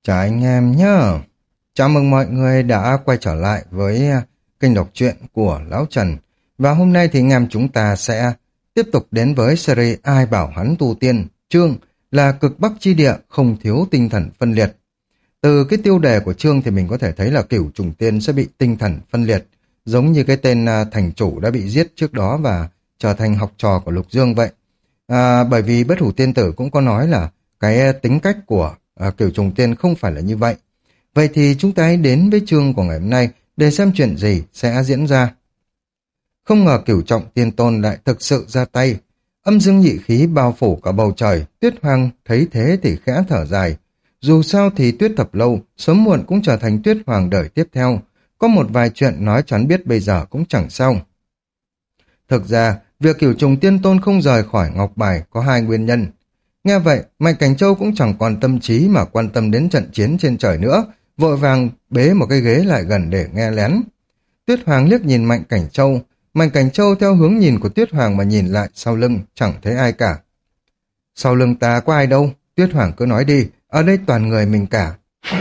Chào anh em nhé. Chào mừng mọi người đã quay trở lại với kênh đọc truyện của Lão Trần. Và hôm nay thì anh em chúng ta sẽ tiếp tục đến với series Ai bảo hắn tu tiên, chương là cực Bắc chi địa không thiếu tinh thần phân liệt. Từ cái tiêu đề của chương thì mình có thể thấy là Cửu Trùng Tiên sẽ bị tinh thần phân liệt, giống như cái tên thành chủ đã bị giết trước đó và trở thành học trò của Lục Dương vậy. Bởi vì Bất Hủ Tiên Tử cũng có nói là cái tính cách của Cửu Trùng Tiên không phải là như vậy. Vậy thì chúng ta hãy đến với chương của ngày hôm nay để xem chuyện gì sẽ diễn ra. Không ngờ Cửu Trọng Tiên Tôn lại thực sự ra tay. Âm dương nhị khí bao phủ cả bầu trời. Tuyết Hoàng thấy thế thì khẽ thở dài. Dù sao thì Tuyết Thập Lâu sớm muộn cũng trở thành Tuyết Hoàng đời tiếp theo. Có một vài chuyện nói cho hắn biết bây giờ cũng chẳng sao. Thực ra, việc Cửu Trùng Tiên Tôn không rời khỏi Ngọc Bài có hai nguyên nhân. Nghe vậy, Mạnh Cảnh Châu cũng chẳng còn tâm trí mà quan tâm đến trận chiến trên trời nữa, vội vàng bế một cái ghế lại gần để nghe lén. Tuyết Hoàng liếc nhìn Mạnh Cảnh Châu theo hướng nhìn của Tuyết Hoàng mà nhìn lại sau lưng, chẳng thấy ai cả. Sau lưng ta có ai đâu, Tuyết Hoàng cứ nói đi, ở đây toàn người mình cả.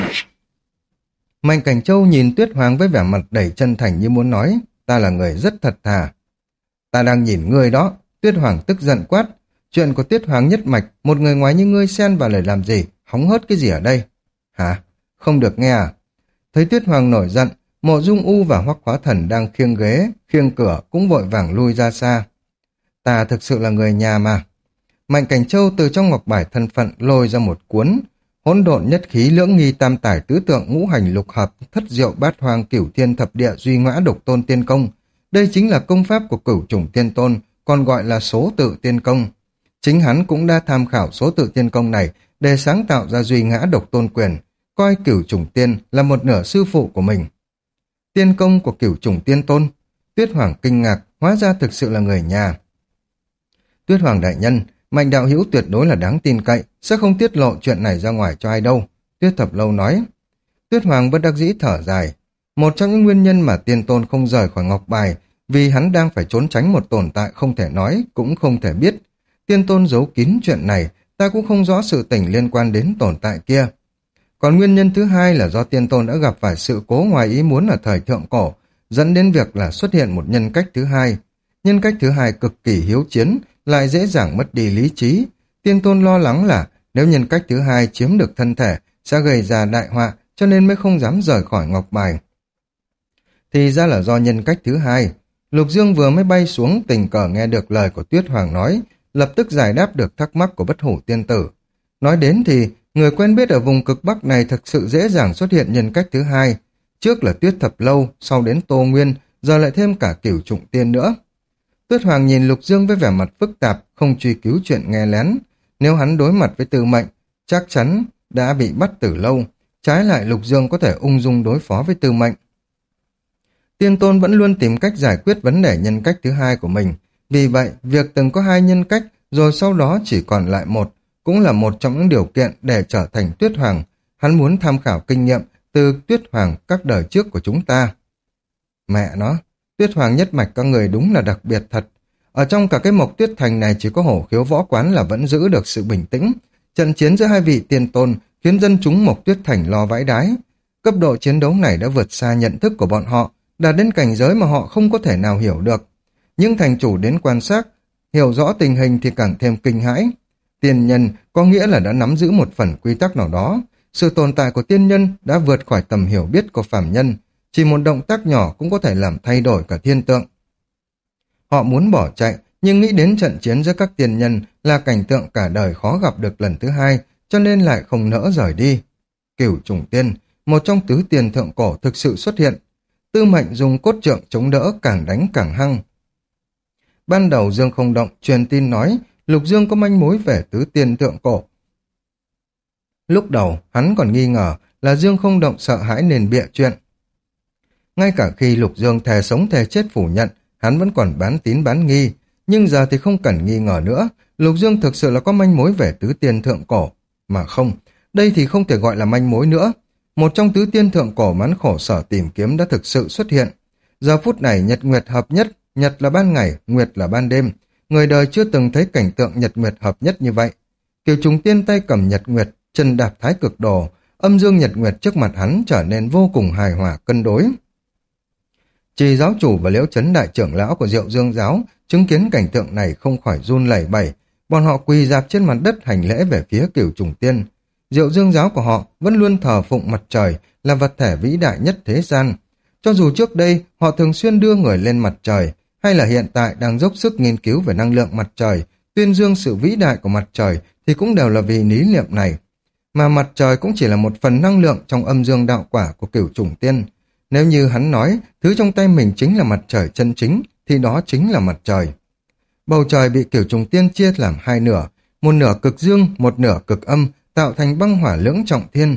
Mạnh Cảnh Châu nhìn Tuyết Hoàng với vẻ mặt đầy chân thành như muốn nói, ta là người rất thật thà. Ta đang nhìn ngươi đó, Tuyết Hoàng tức giận quát. Chuyện của Tuyết Hoàng nhất mạch, một người ngoài như ngươi xen vào lời làm gì, hóng hớt cái gì ở đây? Hả? Không được nghe à? Thấy Tuyết Hoàng nổi giận, Mộ Dung U và Hoắc Hóa Thần đang khiêng ghế, khiêng cửa cũng vội vàng lui ra xa. Ta thực sự là người nhà mà. Mạnh Cảnh Châu từ trong ngọc bài thân phận lôi ra một cuốn, hỗn độn nhất khí lưỡng nghi tam tải tứ tượng ngũ hành lục hợp thất diệu bát hoang cửu thiên thập địa duy ngã độc tôn tiên công. Đây chính là công pháp của Cửu Trùng Tiên Tôn, còn gọi là số tự tiên công. Chính hắn cũng đã tham khảo số tự tiên công này để sáng tạo ra duy ngã độc tôn quyền, coi Cửu Trùng Tiên là một nửa sư phụ của mình. Tiên công của Cửu Trùng Tiên Tôn. Tuyết Hoàng kinh ngạc, hóa ra thực sự là người nhà. Tuyết Hoàng đại nhân, Mạnh đạo hữu tuyệt đối là đáng tin cậy, sẽ không tiết lộ chuyện này ra ngoài cho ai đâu, Tuyết Thập Lâu nói. Tuyết Hoàng bất đắc dĩ thở dài. Một trong những nguyên nhân mà Tiên Tôn không rời khỏi Ngọc Bài, vì hắn đang phải trốn tránh một tồn tại không thể nói, cũng không thể biết. Tiên Tôn giấu kín chuyện này, ta cũng không rõ sự tình liên quan đến tồn tại kia. Còn nguyên nhân thứ hai là do Tiên Tôn đã gặp phải sự cố ngoài ý muốn ở thời thượng cổ, dẫn đến việc là xuất hiện một nhân cách thứ hai. Nhân cách thứ hai cực kỳ hiếu chiến, lại dễ dàng mất đi lý trí. Tiên Tôn lo lắng là nếu nhân cách thứ hai chiếm được thân thể, sẽ gây ra đại họa, cho nên mới không dám rời khỏi Ngọc Bài. Thì ra là do nhân cách thứ hai. Lục Dương vừa mới bay xuống tình cờ nghe được lời của Tuyết Hoàng nói, lập tức giải đáp được thắc mắc của Bất Hủ Tiên Tử. Nói đến thì, người quen biết ở vùng cực Bắc này thực sự dễ dàng xuất hiện nhân cách thứ hai. Trước là Tuyết Thập Lâu, sau đến Tô Nguyên, giờ lại thêm cả Cửu Trùng Tiên nữa. Tuyết Hoàng nhìn Lục Dương với vẻ mặt phức tạp, không truy cứu chuyện nghe lén. Nếu hắn đối mặt với Tư Mệnh, chắc chắn đã bị bắt từ lâu. Trái lại Lục Dương có thể ung dung đối phó với Tư Mệnh. Tiên Tôn vẫn luôn tìm cách giải quyết vấn đề nhân cách thứ hai của mình. Vì vậy, việc từng có hai nhân cách, rồi sau đó chỉ còn lại một, cũng là một trong những điều kiện để trở thành Tuyết Hoàng. Hắn muốn tham khảo kinh nghiệm từ Tuyết Hoàng các đời trước của chúng ta. Mẹ nó, Tuyết Hoàng nhất mạch các người đúng là đặc biệt thật. Ở trong cả cái Mộc Tuyết Thành này chỉ có Hổ Khiếu Võ Quán là vẫn giữ được sự bình tĩnh. Trận chiến giữa hai vị tiên tôn khiến dân chúng Mộc Tuyết Thành lo vãi đái. Cấp độ chiến đấu này đã vượt xa nhận thức của bọn họ, đạt đến cảnh giới mà họ không có thể nào hiểu được. Những thành chủ đến quan sát, hiểu rõ tình hình thì càng thêm kinh hãi. Tiên nhân có nghĩa là đã nắm giữ một phần quy tắc nào đó. Sự tồn tại của tiên nhân đã vượt khỏi tầm hiểu biết của phàm nhân. Chỉ một động tác nhỏ cũng có thể làm thay đổi cả thiên tượng. Họ muốn bỏ chạy, nhưng nghĩ đến trận chiến giữa các tiên nhân là cảnh tượng cả đời khó gặp được lần thứ hai, cho nên lại không nỡ rời đi. Cửu Trùng Tiên, một trong tứ tiền thượng cổ thực sự xuất hiện. Tư Mệnh dùng cốt trượng chống đỡ, càng đánh càng hăng. Ban đầu Dương Không Động truyền tin nói Lục Dương có manh mối về tứ tiên thượng cổ. Lúc đầu hắn còn nghi ngờ là Dương Không Động sợ hãi nên bịa chuyện. Ngay cả khi Lục Dương thề sống thề chết phủ nhận, hắn vẫn còn bán tín bán nghi, nhưng giờ thì không cần nghi ngờ nữa, Lục Dương thực sự là có manh mối về tứ tiên thượng cổ. Mà không, đây thì không thể gọi là manh mối nữa. Một trong tứ tiên thượng cổ mà hắn khổ sở tìm kiếm đã thực sự xuất hiện. Giờ phút này nhật nguyệt hợp nhất, nhật là ban ngày, nguyệt là ban đêm. Người đời chưa từng thấy cảnh tượng nhật nguyệt hợp nhất như vậy. Cửu Trùng Tiên tay cầm nhật nguyệt, chân đạp thái cực đồ, âm dương nhật nguyệt trước mặt hắn trở nên vô cùng hài hòa cân đối. Trì giáo chủ và Liễu Chấn đại trưởng lão của Diệu Dương giáo chứng kiến cảnh tượng này không khỏi run lẩy bẩy, bọn họ quỳ rạp trên mặt đất hành lễ về phía Cửu Trùng Tiên. Diệu Dương giáo của họ vẫn luôn thờ phụng mặt trời là vật thể vĩ đại nhất thế gian. Cho dù trước đây họ thường xuyên đưa người lên mặt trời, hay là hiện tại đang dốc sức nghiên cứu về năng lượng mặt trời, tuyên dương sự vĩ đại của mặt trời thì cũng đều là vì lý niệm này. Mà mặt trời cũng chỉ là một phần năng lượng trong âm dương đạo quả của Cửu Trùng Tiên. Nếu như hắn nói thứ trong tay mình chính là mặt trời chân chính, thì đó chính là mặt trời. Bầu trời bị Cửu Trùng Tiên chia làm hai nửa, một nửa cực dương, một nửa cực âm, tạo thành băng hỏa lưỡng trọng thiên.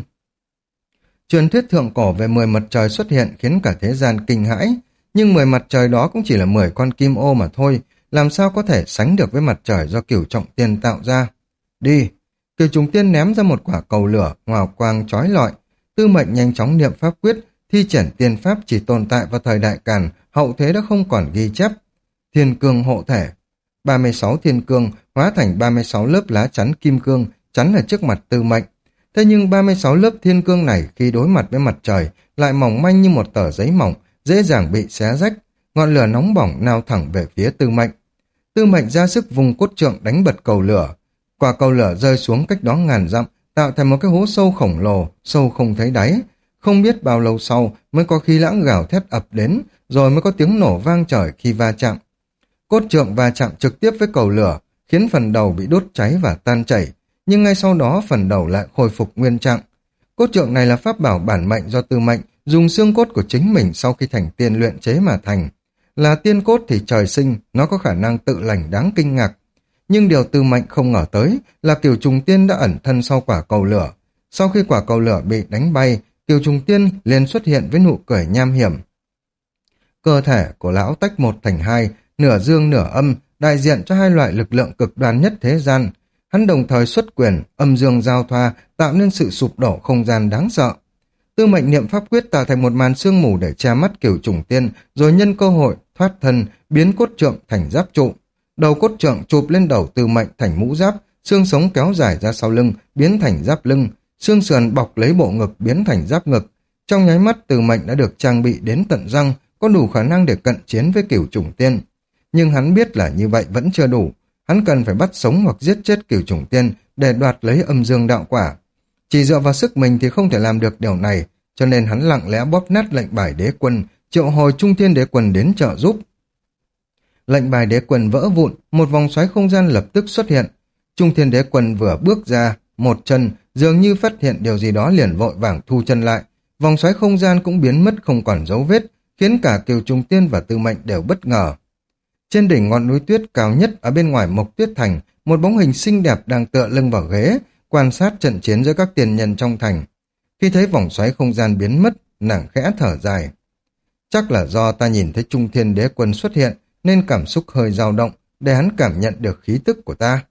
Truyền thuyết thượng cổ về 10 mặt trời xuất hiện khiến cả thế gian kinh hãi, nhưng 10 mặt trời đó cũng chỉ là 10 con kim ô mà thôi, làm sao có thể sánh được với mặt trời do Cửu Trọng Tiên tạo ra. Đi! Cửu Trùng Tiên ném ra một quả cầu lửa, hào quang chói lọi. Tư Mệnh nhanh chóng niệm pháp quyết, thi triển tiên pháp chỉ tồn tại vào thời Đại Càn, hậu thế đã không còn ghi chép. Thiên cương hộ thể. 36 thiên cương hóa thành 36 lớp lá chắn kim cương, chắn ở trước mặt Tư Mệnh. Thế nhưng 36 lớp thiên cương này khi đối mặt với mặt trời lại mỏng manh như một tờ giấy mỏng, dễ dàng bị xé rách, ngọn lửa nóng bỏng nào thẳng về phía Tư Mệnh. Tư Mệnh ra sức vùng cốt trượng đánh bật cầu lửa. Quả cầu lửa rơi xuống cách đó ngàn dặm, tạo thành một cái hố sâu khổng lồ, sâu không thấy đáy. Không biết bao lâu sau mới có khí lãng gào thét ập đến, rồi mới có tiếng nổ vang trời khi va chạm. Cốt trượng va chạm trực tiếp với cầu lửa, khiến phần đầu bị đốt cháy và tan chảy, nhưng ngay sau đó phần đầu lại khôi phục nguyên trạng. Cốt trượng này là pháp bảo bản mệnh do Tư Mệnh dùng xương cốt của chính mình sau khi thành tiên luyện chế mà thành. Là tiên cốt thì trời sinh, nó có khả năng tự lành đáng kinh ngạc. Nhưng điều Tư Mệnh không ngờ tới là Cửu Trùng Tiên đã ẩn thân sau quả cầu lửa. Sau khi quả cầu lửa bị đánh bay, Cửu Trùng Tiên liền xuất hiện với nụ cười nham hiểm. Cơ thể của lão tách một thành hai, nửa dương nửa âm, đại diện cho hai loại lực lượng cực đoan nhất thế gian. Hắn đồng thời xuất quyền, âm dương giao thoa, tạo nên sự sụp đổ không gian đáng sợ. Tư Mệnh niệm pháp quyết tạo thành một màn sương mù để che mắt Cửu Trùng Tiên, rồi nhân cơ hội thoát thân, biến cốt trượng thành giáp trụ. Đầu cốt trượng chụp lên đầu Tư Mệnh thành mũ giáp, xương sống kéo dài ra sau lưng, biến thành giáp lưng, xương sườn bọc lấy bộ ngực biến thành giáp ngực. Trong nháy mắt Tư Mệnh đã được trang bị đến tận răng, có đủ khả năng để cận chiến với Cửu Trùng Tiên. Nhưng hắn biết là như vậy vẫn chưa đủ, hắn cần phải bắt sống hoặc giết chết Cửu Trùng Tiên để đoạt lấy âm dương đạo quả. Chỉ dựa vào sức mình thì không thể làm được điều này, cho nên hắn lặng lẽ bóp nát lệnh bài đế quân, triệu hồi Trung Thiên Đế Quân đến trợ giúp. Lệnh bài đế quân vỡ vụn, một vòng xoáy không gian lập tức xuất hiện. Trung Thiên Đế Quân vừa bước ra, một chân, dường như phát hiện điều gì đó liền vội vàng thu chân lại. Vòng xoáy không gian cũng biến mất không còn dấu vết, khiến cả Cửu Trùng Tiên và Tư Mệnh đều bất ngờ. Trên đỉnh ngọn núi tuyết cao nhất ở bên ngoài Mộc Tuyết Thành, một bóng hình xinh đẹp đang tựa lưng vào ghế, quan sát trận chiến giữa các tiền nhân trong thành. Khi thấy vòng xoáy không gian biến mất, nàng khẽ thở dài. Chắc là do ta nhìn thấy Trung Thiên Đế Quân xuất hiện, nên cảm xúc hơi dao động, để hắn cảm nhận được khí tức của ta.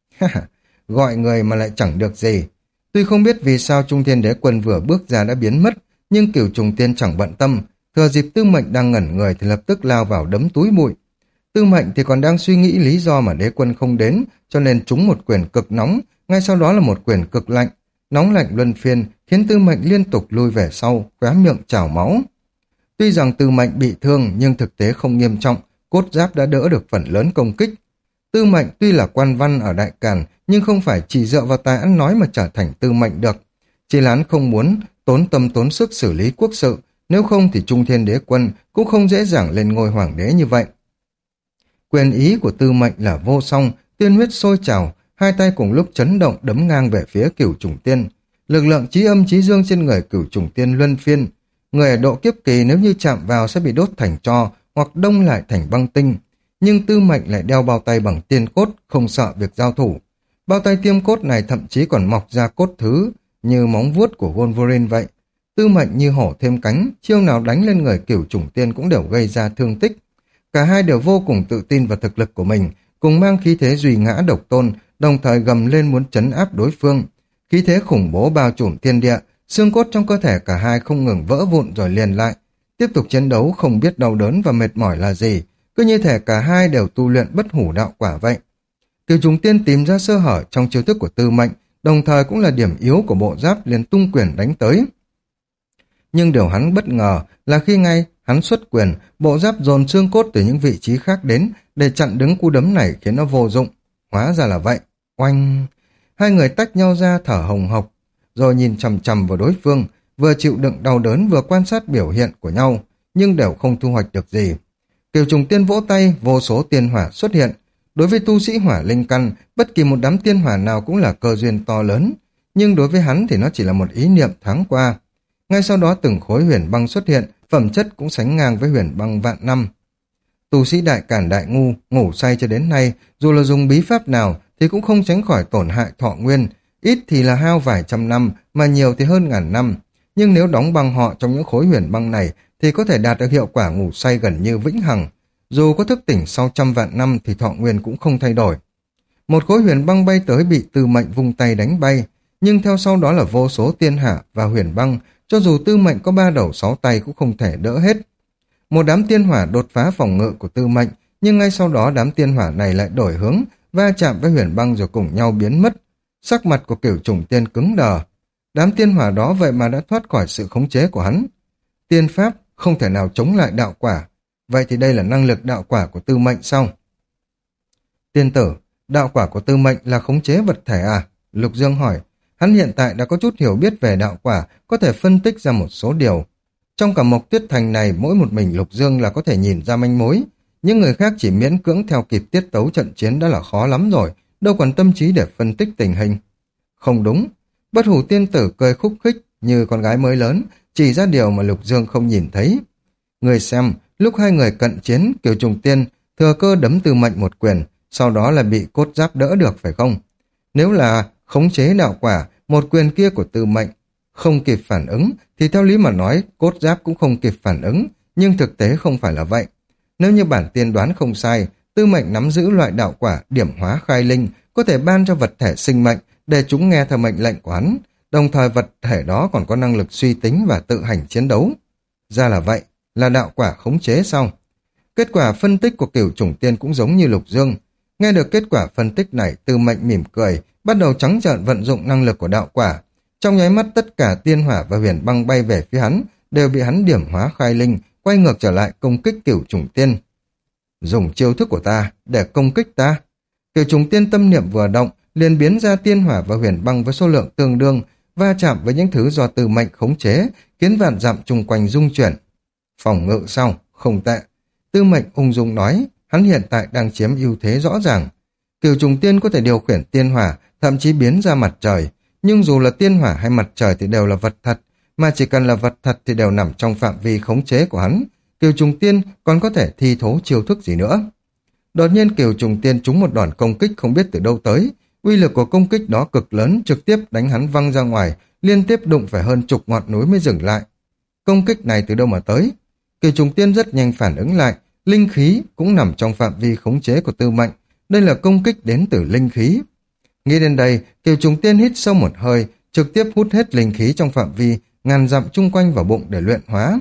Gọi người mà lại chẳng được gì. Tuy không biết vì sao Trung Thiên Đế Quân vừa bước ra đã biến mất, nhưng Cửu Trùng Tiên chẳng bận tâm, thừa dịp Tư Mệnh đang ngẩn người thì lập tức lao vào đấm túi bụi. Tư Mệnh thì còn đang suy nghĩ lý do mà đế quân không đến, cho nên trúng một quyền cực nóng, ngay sau đó là một quyền cực lạnh. Nóng lạnh luân phiên khiến Tư Mệnh liên tục lui về sau, khóe miệng trào máu. Tuy rằng Tư Mệnh bị thương nhưng thực tế không nghiêm trọng, cốt giáp đã đỡ được phần lớn công kích. Tư Mệnh tuy là quan văn ở Đại Càn, nhưng không phải chỉ dựa vào tài ăn nói mà trở thành Tư Mệnh được. Chỉ là hắn không muốn tốn tâm tốn sức xử lý quốc sự, nếu không thì Trung Thiên Đế Quân cũng không dễ dàng lên ngôi hoàng đế như vậy. Quyền ý của Tư Mệnh là vô song, tiên huyết sôi trào, hai tay cùng lúc chấn động đấm ngang về phía Cửu Trùng Tiên. Lực lượng chí âm chí dương trên người Cửu Trùng Tiên luân phiên. Người ở độ kiếp kỳ nếu như chạm vào sẽ bị đốt thành tro hoặc đông lại thành băng tinh. Nhưng Tư Mệnh lại đeo bao tay bằng tiên cốt, không sợ việc giao thủ. Bao tay tiêm cốt này thậm chí còn mọc ra cốt thứ, như móng vuốt của Wolverine vậy. Tư Mệnh như hổ thêm cánh, chiêu nào đánh lên người Cửu Trùng Tiên cũng đều gây ra thương tích. Cả hai đều vô cùng tự tin vào thực lực của mình, cùng mang khí thế duy ngã độc tôn, đồng thời gầm lên muốn trấn áp đối phương. Khí thế khủng bố bao trùm thiên địa, xương cốt trong cơ thể cả hai không ngừng vỡ vụn rồi liền lại. Tiếp tục chiến đấu không biết đau đớn và mệt mỏi là gì, cứ như thể cả hai đều tu luyện bất hủ đạo quả vậy. Cửu Trùng Tiên tìm ra sơ hở trong chiêu thức của Tư Mệnh, đồng thời cũng là điểm yếu của bộ giáp, liền tung quyền đánh tới. Nhưng điều hắn bất ngờ là khi ngay hắn xuất quyền, bộ giáp dồn xương cốt từ những vị trí khác đến để chặn đứng cú đấm này, khiến nó vô dụng. Hóa ra là vậy. Oanh! Hai người tách nhau ra thở hồng hộc, rồi nhìn chằm chằm vào đối phương, vừa chịu đựng đau đớn vừa quan sát biểu hiện của nhau, nhưng đều không thu hoạch được gì. Kiều Trùng Tiên vỗ tay, vô số tiên hỏa xuất hiện. Đối với tu sĩ hỏa linh căn, bất kỳ một đám tiên hỏa nào cũng là cơ duyên to lớn, nhưng đối với hắn thì nó chỉ là một ý niệm thoáng qua. Ngay sau đó từng khối huyền băng xuất hiện, phẩm chất cũng sánh ngang với huyền băng vạn năm. Tu sĩ đại cản đại ngu, ngủ say cho đến nay, dù là dùng bí pháp nào thì cũng không tránh khỏi tổn hại thọ nguyên, ít thì là hao vài trăm năm, mà nhiều thì hơn ngàn năm. Nhưng nếu đóng băng họ trong những khối huyền băng này thì có thể đạt được hiệu quả ngủ say gần như vĩnh hằng. Dù có thức tỉnh sau trăm vạn năm thì thọ nguyên cũng không thay đổi. Một khối huyền băng bay tới bị Tư Mệnh vung tay đánh bay, nhưng theo sau đó là vô số tiên hạ và huyền băng, cho dù Tư Mệnh có 3 đầu 6 tay cũng không thể đỡ hết. Một đám tiên hỏa đột phá phòng ngự của Tư Mệnh, nhưng ngay sau đó đám tiên hỏa này lại đổi hướng, va chạm với huyền băng rồi cùng nhau biến mất. Sắc mặt của Cửu Trùng Tiên cứng đờ. Đám tiên hỏa đó vậy mà đã thoát khỏi sự khống chế của hắn. Tiên pháp không thể nào chống lại đạo quả. Vậy thì đây là năng lực đạo quả của Tư Mệnh sao? Tiên tử, đạo quả của Tư Mệnh là khống chế vật thể à? Lục Dương hỏi. Hắn hiện tại đã có chút hiểu biết về đạo quả, có thể phân tích ra một số điều. Trong cả Mộc Tuyết Thành này, mỗi một mình Lục Dương là có thể nhìn ra manh mối. Những người khác chỉ miễn cưỡng theo kịp tiết tấu trận chiến đã là khó lắm rồi, đâu còn tâm trí để phân tích tình hình. Không đúng. Bất Hủ tiên tử cười khúc khích như con gái mới lớn, chỉ ra điều mà Lục Dương không nhìn thấy. Người xem, lúc hai người cận chiến, Kiều Trùng Tiên thừa cơ đấm Tư Mệnh một quyền, sau đó là bị cốt giáp đỡ được phải không? Nếu là khống chế đạo quả, một quyền kia của Tư Mệnh không kịp phản ứng, thì theo lý mà nói, cốt giáp cũng không kịp phản ứng, nhưng thực tế không phải là vậy. Nếu như bản tiên đoán không sai, Tư Mệnh nắm giữ loại đạo quả điểm hóa khai linh, có thể ban cho vật thể sinh mệnh để chúng nghe theo mệnh lệnh của hắn, đồng thời vật thể đó còn có năng lực suy tính và tự hành chiến đấu. Ra là vậy, là đạo quả khống chế sao? Kết quả phân tích của Cửu Trùng Tiên cũng giống như Lục Dương. Nghe được kết quả phân tích này, Tư Mệnh mỉm cười, bắt đầu trắng trợn vận dụng năng lực của đạo quả. Trong nháy mắt tất cả tiên hỏa và huyền băng bay về phía hắn, đều bị hắn điểm hóa khai linh, quay ngược trở lại công kích Cửu Trùng Tiên. Dùng chiêu thức của ta để công kích ta. Cửu Trùng Tiên tâm niệm vừa động, liền biến ra tiên hỏa và huyền băng với số lượng tương đương, va chạm với những thứ do Tư Mệnh khống chế, khiến vạn dặm chung quanh rung chuyển. Phòng ngự sau, không tệ. Tư Mệnh ung dung nói, hắn hiện tại đang chiếm ưu thế rõ ràng. Cửu Trùng Tiên có thể điều khiển tiên hỏa, thậm chí biến ra mặt trời, nhưng dù là tiên hỏa hay mặt trời thì đều là vật thật, mà chỉ cần là vật thật thì đều nằm trong phạm vi khống chế của hắn. Cửu Trùng Tiên còn có thể thi thố chiêu thức gì nữa. Đột nhiên Cửu Trùng Tiên trúng một đòn công kích không biết từ đâu tới, uy lực của công kích đó cực lớn, trực tiếp đánh hắn văng ra ngoài, liên tiếp đụng phải hơn chục ngọn núi mới dừng lại. Công kích này từ đâu mà tới? Cửu Trùng Tiên rất nhanh phản ứng lại, linh khí cũng nằm trong phạm vi khống chế của Tư Mệnh, đây là công kích đến từ linh khí. Nghĩ đến đây, Cửu Trùng Tiên hít sâu một hơi, trực tiếp hút hết linh khí trong phạm vi ngàn dặm chung quanh vào bụng để luyện hóa.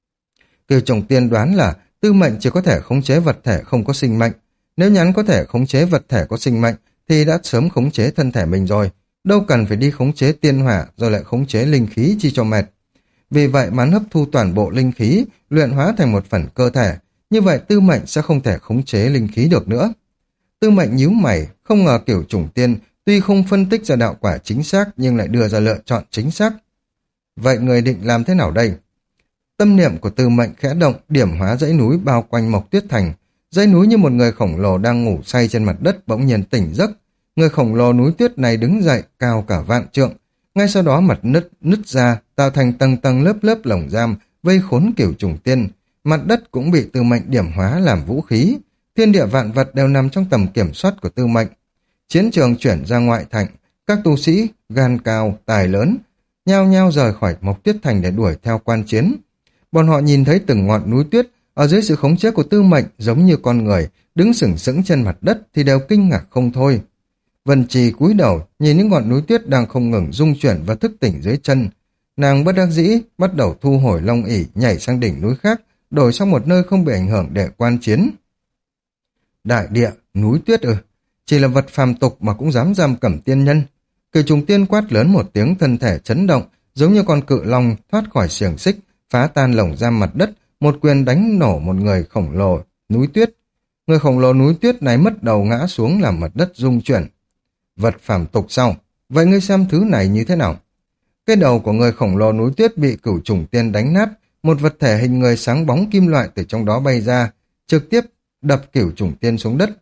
Cửu Trùng Tiên đoán là Tư Mệnh chỉ có thể khống chế vật thể không có sinh mệnh. Nếu nhắn có thể khống chế vật thể có sinh mệnh thì đã sớm khống chế thân thể mình rồi, đâu cần phải đi khống chế tiên hỏa rồi lại khống chế linh khí chi cho mệt. Vì vậy mà hấp thu toàn bộ linh khí, luyện hóa thành một phần cơ thể, như vậy Tư Mệnh sẽ không thể khống chế linh khí được nữa. Tư Mệnh nhíu mày, không ngờ Cửu Trùng Tiên tuy không phân tích ra đạo quả chính xác nhưng lại đưa ra lựa chọn chính xác. Vậy người định làm thế nào đây? Tâm niệm của Tư Mệnh khẽ động, điểm hóa dãy núi bao quanh Mộc Tuyết Thành. Dãy núi như một người khổng lồ đang ngủ say trên mặt đất bỗng nhiên tỉnh giấc. Người khổng lồ núi tuyết này đứng dậy cao cả vạn trượng. Ngay sau đó mặt nứt ra, tạo thành tầng tầng lớp lớp lồng giam, vây khốn Cửu Trùng Tiên. Mặt đất cũng bị Tư Mệnh điểm hóa làm vũ khí. Thiên địa vạn vật đều nằm trong tầm kiểm soát của Tư Mệnh. Chiến trường chuyển ra ngoại thành, các tu sĩ gan cao, tài lớn, nhao nhao rời khỏi Mộc Tuyết Thành để đuổi theo quan chiến. Bọn họ nhìn thấy từng ngọn núi tuyết ở dưới sự khống chế của Tư Mệnh giống như con người đứng sừng sững trên mặt đất thì đều kinh ngạc không thôi. Vân Trì cúi đầu nhìn những ngọn núi tuyết đang không ngừng rung chuyển và thức tỉnh dưới chân. Nàng bất đắc dĩ bắt đầu thu hồi long ỷ, nhảy sang đỉnh núi khác, đổi sang một nơi không bị ảnh hưởng để quan chiến. Đại địa, núi tuyết chỉ là vật phàm tục mà cũng dám giam cầm tiên nhân. Cửu trùng tiên quát lớn một tiếng, thân thể chấn động, giống như con cự long thoát khỏi xiềng xích, phá tan lồng giam mặt đất, một quyền đánh nổ một người khổng lồ núi tuyết. Người khổng lồ núi tuyết này mất đầu ngã xuống làm mặt đất rung chuyển. Vật phàm tục sao? Vậy ngươi xem thứ này như thế nào? Cái đầu của người khổng lồ núi tuyết bị cửu trùng tiên đánh nát, một vật thể hình người sáng bóng kim loại từ trong đó bay ra, trực tiếp đập cửu trùng tiên xuống đất.